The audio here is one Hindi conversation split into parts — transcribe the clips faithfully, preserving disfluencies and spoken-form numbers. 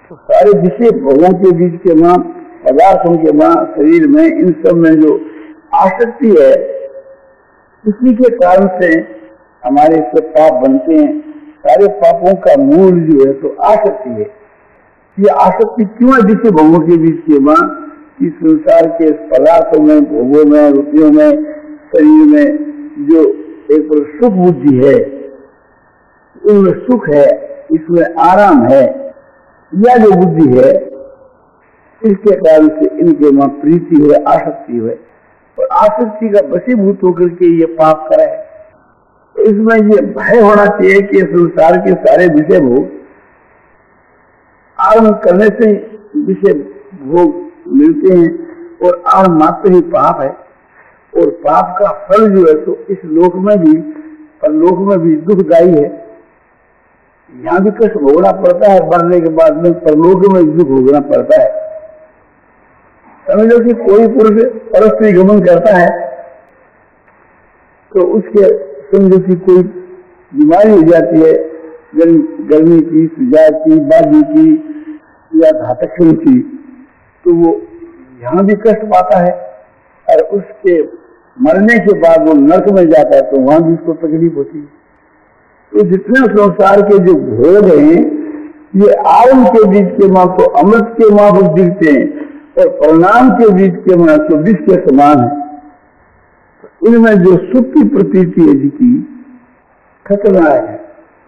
तो सारे विषय भोगों के बीच के मां, पदार्थों के मां, शरीर में, इन सब में जो आसक्ति है, उसी के कारण से हमारे से पाप बनते हैं। सारे पापों का मूल जो है तो आसक्ति है। ये आसक्ति क्यों है विषय भोगों के बीच के मां? कि संसार के पदार्थों में, भोगों में, रुपयों में, शरीर में जो एक सुख बुद्धि है, उनमें सुख है, इसमें आराम है, यह जो बुद्धि है, इसके कारण से इनके मां प्रीति हुए, आसक्ति हुए, और आसक्ति का वशीभूत होकर के ये पाप करे। तो इसमें ये भय होना चाहिए कि संसार के सारे विषय भोग आरंभ करने से विषय भोग मिलते हैं, और आरंभ मात्र ही पाप है, और पाप का फल जो है तो इस लोक में भी, परलोक में भी दुखदायी है। यहाँ भी कष्ट भोगना पड़ता है, मरने के बाद में परलोक में दुख भोगना पड़ता है। समझो कि कोई पुरुष परस्त्री गमन करता है तो उसके समझो कि कोई बीमारी हो जाती है, गर्मी की, सुजा की, बाजी की या घातक की, तो वो यहाँ भी कष्ट पाता है, और उसके मरने के बाद वो नरक में जाता है तो वहां भी उसको तकलीफ होती है। तो जितने संसार के जो भोग हैं, ये आरंभ के बीच के मां तो अमृत के मां को दिखते हैं, और परिणाम के बीच के मां तो विष के समान है। इनमें जो सुख की प्रतीति है जिसकी खतरनाक है।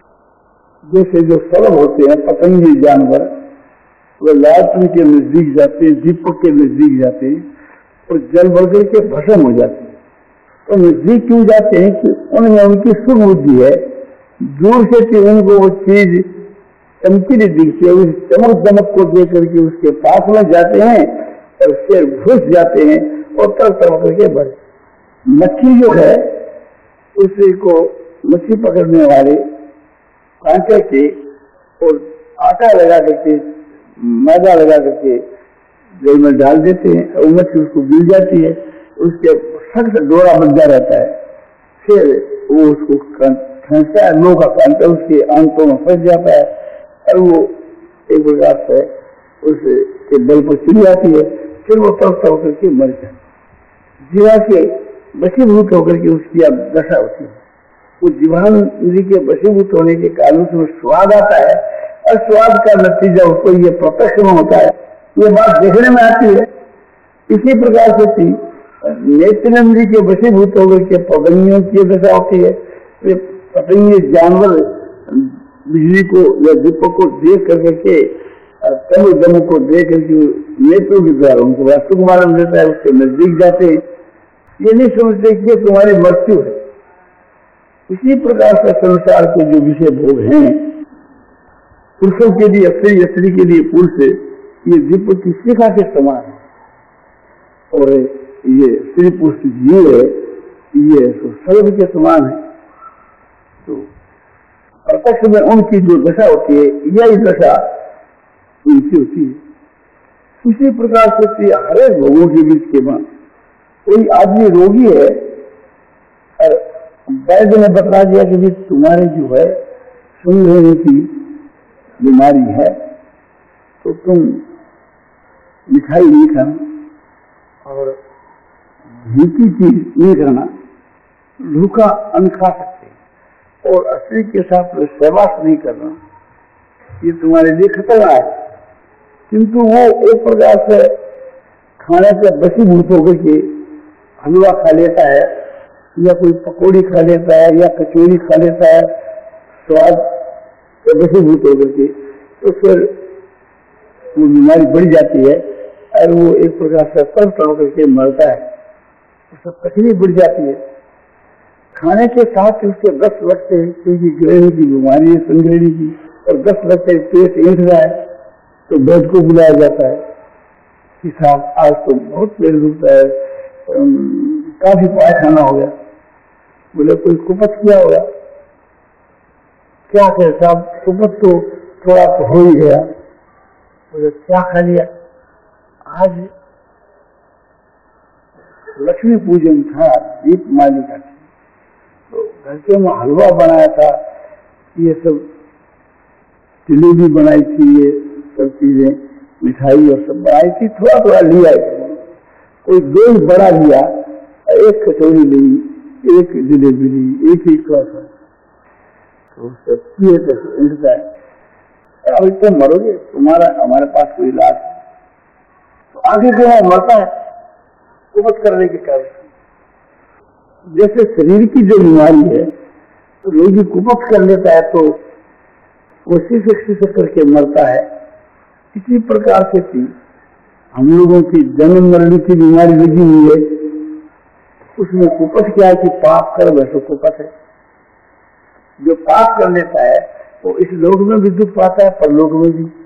जैसे जो सरल होते हैं पतंगी जानवर, वे लालटन के नजदीक जाते हैं, दीपक के नजदीक जाते हैं, और जल बढ़कर के भस्म हो जाते हैं। तो नजदीक क्यों जाते हैं? कि उनमें उनकी सुख बुद्धि है, दूर से कि उनको वो चीज चमकीली दिखती है, उस चमक दमक को देख करके उसके पास में जाते हैं और फिर घुस जाते हैं और तर तर करके बढ़। मच्छी जो है उसी को मछली पकड़ने वाले कांटे के और आटा लगा करके, मैदा लगा करके जल में डाल देते हैं, और मछली उसको गिर जाती है, उसके सख्त डोरा बंधा रहता है, फिर वो उसको खींचता है, लोहा का कांटा उसके आंतों में फंस जाता है, और वो एक प्रकार से उसके बल पर चिड़ जाती है, फिर वो तड़ता होकर के मर जाती है। जीवा के वशीभूत होकर के उसकी अब दशा होती है। वो जीवान इंद्री के वशीभूत होने के कारण उसमें स्वाद आता है, और स्वाद का नतीजा उसको ये प्रत्यक्ष में होता है, ये बात देखने में आती है। इसी प्रकार से थी नेत्रेंद्री के वशीभूत होकर के पतंगियों की दशा होती है। पतंगी जानवर बिजली को या दीपक को देख करके के तमु दमु को देख करके नेत्रों के द्वारा उनको वास्तु मालूम देता है, उसके नजदीक जाते हैं, ये नहीं समझते कि तुम्हारी मृत्यु है। इसी प्रकार से संसार के जो विषय भोग हैं, पुरुषों के लिए स्त्री, स्त्री के लिए पुरुष, ये दीपक की शिखा के समान है, और ये स्त्री पुरुष जीव है, ये सर्व के समान है। तो प्रत्यक्ष में उनकी जो दशा होती है, यही दशा उनकी होती है। इसी प्रकार से हरेक भोगों के बीच के बाद कोई आदमी रोगी है और वैद्य ने बता दिया कि जी तुम्हारे जो है सुन लेने की बीमारी है, तो तुम मिठाई नहीं खाना और मीठी चीज नहीं खाना, रूखा अन्न खा सकते, और स्त्री के साथ सहवास नहीं करना, ये तुम्हारे लिए खतरा है। किंतु वो एक प्रकार से खाने से वशीभूत होकर के हलवा खा लेता है, या कोई पकौड़ी खा लेता है, या कचौड़ी खा लेता है, स्वाद से वशीभूत होकर के, तो फिर वो बीमारी बढ़ जाती है और वो एक प्रकार से तड़प होकर के मरता है, उससे तकलीफ बढ़ जाती है। खाने के साथ उसके दस्त लगते हैं, क्योंकि गृहिणी की बीमारी है, संगृहिणी की, और दस्त लगते हैं, पेट ऐंठ रहा है, तो वैद्य को बुलाया जाता है कि साहब आज तो बहुत पेट दुखता है, काफी पायखाना हो गया। बोले कोई कुपथ किया होगा? क्या कहे साहब, कुपथ तो थोड़ा तो हो ही गया। बोले क्या खा लिया? आज लक्ष्मी पूजन था, दीप माली का, तो घर के में हलवा बनाया था, ये सब जलेबी बनाई थी, ये सब चीजें मिठाई और सब बनाई थी, थोड़ा थोड़ा लिया, कोई दो ही बड़ा लिया, एक कचौड़ी ली, एक जलेबी ली, एक ही थोड़ा सा, तो पिए थे। अभी तुम मरोगे, तुम्हारा हमारे पास कोई इलाज, तो आगे जो है मरता है कुपथ करने के कारण। जैसे शरीर की जो बीमारी है तो रोगी कुपथ कर लेता है तो कोशिश कोशिश करके मरता है, इसी प्रकार से थी हम लोगों की जन्म मरण की बीमारी लगी हुई है। उसमें कुपथ क्या है कि पाप कर वैसे कुपथ है। जो पाप कर लेता है वो इस लोक में भी दुख पाता है, परलोक में भी।